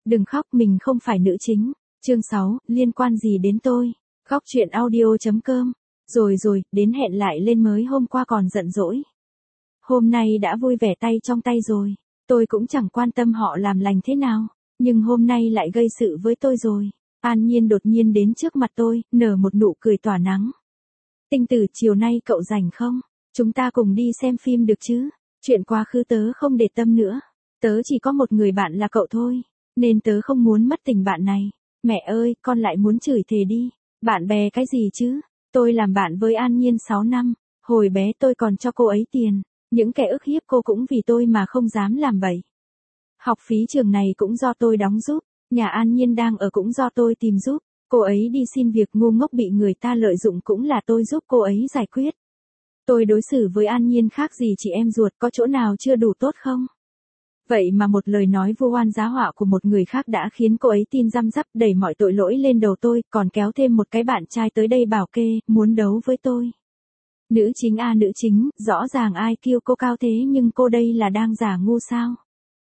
Đừng khóc, mình không phải nữ chính. Chương 6, liên quan gì đến tôi? Khóc chuyện audio.com. Rồi, đến hẹn lại lên mới hôm qua còn giận dỗi. Hôm nay đã vui vẻ tay trong tay rồi. Tôi cũng chẳng quan tâm họ làm lành thế nào. Nhưng hôm nay lại gây sự với tôi rồi. An Nhiên đột nhiên đến trước mặt tôi, nở một nụ cười tỏa nắng. Tinh Tử, chiều nay cậu rảnh không? Chúng ta cùng đi xem phim được chứ? Chuyện quá khứ tớ không để tâm nữa. Tớ chỉ có một người bạn là cậu thôi. Nên tớ không muốn mất tình bạn này. Mẹ ơi, con lại muốn chửi thề đi. Bạn bè cái gì chứ? Tôi làm bạn với An Nhiên 6 năm. Hồi bé tôi còn cho cô ấy tiền. Những kẻ ức hiếp cô cũng vì tôi mà không dám làm bậy. Học phí trường này cũng do tôi đóng giúp. Nhà An Nhiên đang ở cũng do tôi tìm giúp. Cô ấy đi xin việc ngu ngốc bị người ta lợi dụng cũng là tôi giúp cô ấy giải quyết. Tôi đối xử với An Nhiên khác gì chị em ruột, có chỗ nào chưa đủ tốt không? Vậy mà một lời nói vu oan giá họa của một người khác đã khiến cô ấy tin răm rắp đẩy mọi tội lỗi lên đầu tôi, còn kéo thêm một cái bạn trai tới đây bảo kê, muốn đấu với tôi. Nữ chính à, nữ chính, rõ ràng ai kêu cô cao thế nhưng cô đây là đang giả ngu sao?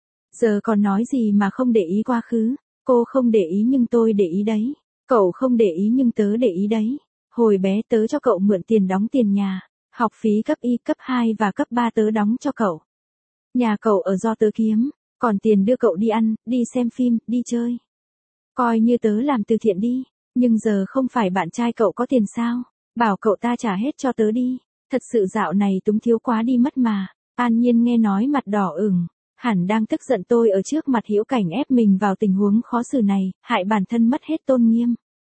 Giờ còn nói gì mà không để ý quá khứ, cô không để ý nhưng tôi để ý đấy. Cậu không để ý nhưng tớ để ý đấy. Hồi bé tớ cho cậu mượn tiền đóng tiền nhà, học phí cấp Y, cấp 2 và cấp 3 tớ đóng cho cậu. Nhà cậu ở do tớ kiếm, còn tiền đưa cậu đi ăn, đi xem phim, đi chơi. Coi như tớ làm từ thiện đi, nhưng giờ không phải bạn trai cậu có tiền sao? Bảo cậu ta trả hết cho tớ đi. Thật sự dạo này túng thiếu quá đi mất mà. An Nhiên nghe nói mặt đỏ ửng, hẳn đang tức giận tôi ở trước mặt Hữu Cảnh ép mình vào tình huống khó xử này, hại bản thân mất hết tôn nghiêm.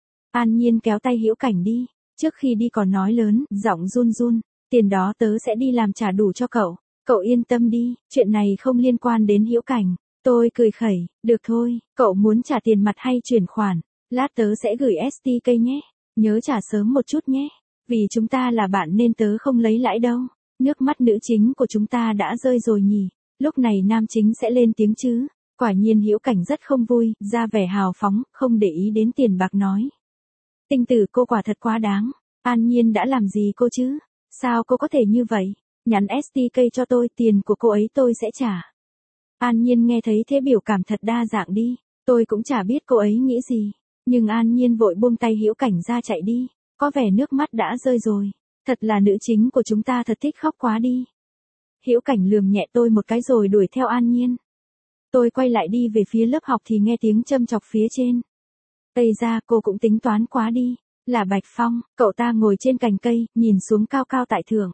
An Nhiên kéo tay Hữu Cảnh đi, trước khi đi còn nói lớn, giọng run run, tiền đó tớ sẽ đi làm trả đủ cho cậu. Cậu yên tâm đi, chuyện này không liên quan đến Hữu Cảnh. Tôi cười khẩy, được thôi, cậu muốn trả tiền mặt hay chuyển khoản, lát tớ sẽ gửi STK nhé, nhớ trả sớm một chút nhé, vì chúng ta là bạn nên tớ không lấy lãi đâu. Nước mắt nữ chính của chúng ta đã rơi rồi nhỉ, lúc này nam chính sẽ lên tiếng chứ. Quả nhiên Hữu Cảnh rất không vui, ra vẻ hào phóng, không để ý đến tiền bạc nói. Tinh Tử, cô quả thật quá đáng, An Nhiên đã làm gì cô chứ? Sao cô có thể như vậy? Nhắn STK cho tôi, tiền của cô ấy tôi sẽ trả. An Nhiên nghe thấy thế biểu cảm thật đa dạng đi, tôi cũng chả biết cô ấy nghĩ gì. Nhưng An Nhiên vội buông tay Hữu Cảnh ra chạy đi, có vẻ nước mắt đã rơi rồi. Thật là nữ chính của chúng ta thật thích khóc quá đi. Hữu Cảnh lườm nhẹ tôi một cái rồi đuổi theo An Nhiên. Tôi quay lại đi về phía lớp học thì nghe tiếng châm chọc phía trên. Ây ra, cô cũng tính toán quá đi. Là Bạch Phong, cậu ta ngồi trên cành cây, nhìn xuống cao cao tại thượng.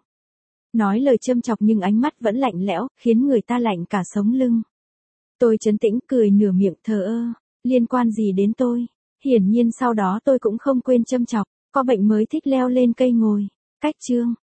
Nói lời châm chọc nhưng ánh mắt vẫn lạnh lẽo, khiến người ta lạnh cả sống lưng. Tôi trấn tĩnh cười nửa miệng thờ ơ, liên quan gì đến tôi? Hiển nhiên sau đó tôi cũng không quên châm chọc, có bệnh mới thích leo lên cây ngồi. Cách chương.